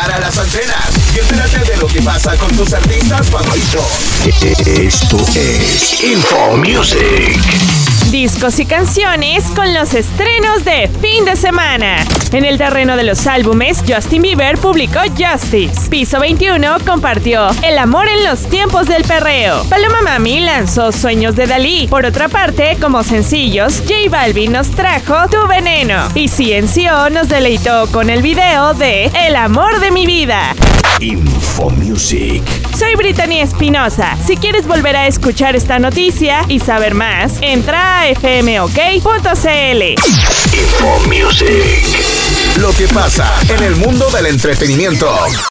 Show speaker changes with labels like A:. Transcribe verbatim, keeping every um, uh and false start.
A: para las antenas y entérate de lo que pasa con tus artistas favoritos. Esto es Info Music.
B: Discos y canciones con los estrenos de fin de semana. En el terreno de los álbumes, Justin Bieber publicó Justice. Piso veintiuno compartió El amor en los tiempos del perreo. Paloma Mami lanzó Sueños de Dalí. Por otra parte, como sencillos, J Balvin nos trajo Tu Veneno. Y C N C O nos deleitó con el video de El amor de mi vida.
A: Info Music.
B: Soy Brittany Espinosa. Si quieres volver a escuchar esta noticia y saber más, entra a f m o k punto c l.
A: Info Music. Lo que pasa en el mundo del entretenimiento.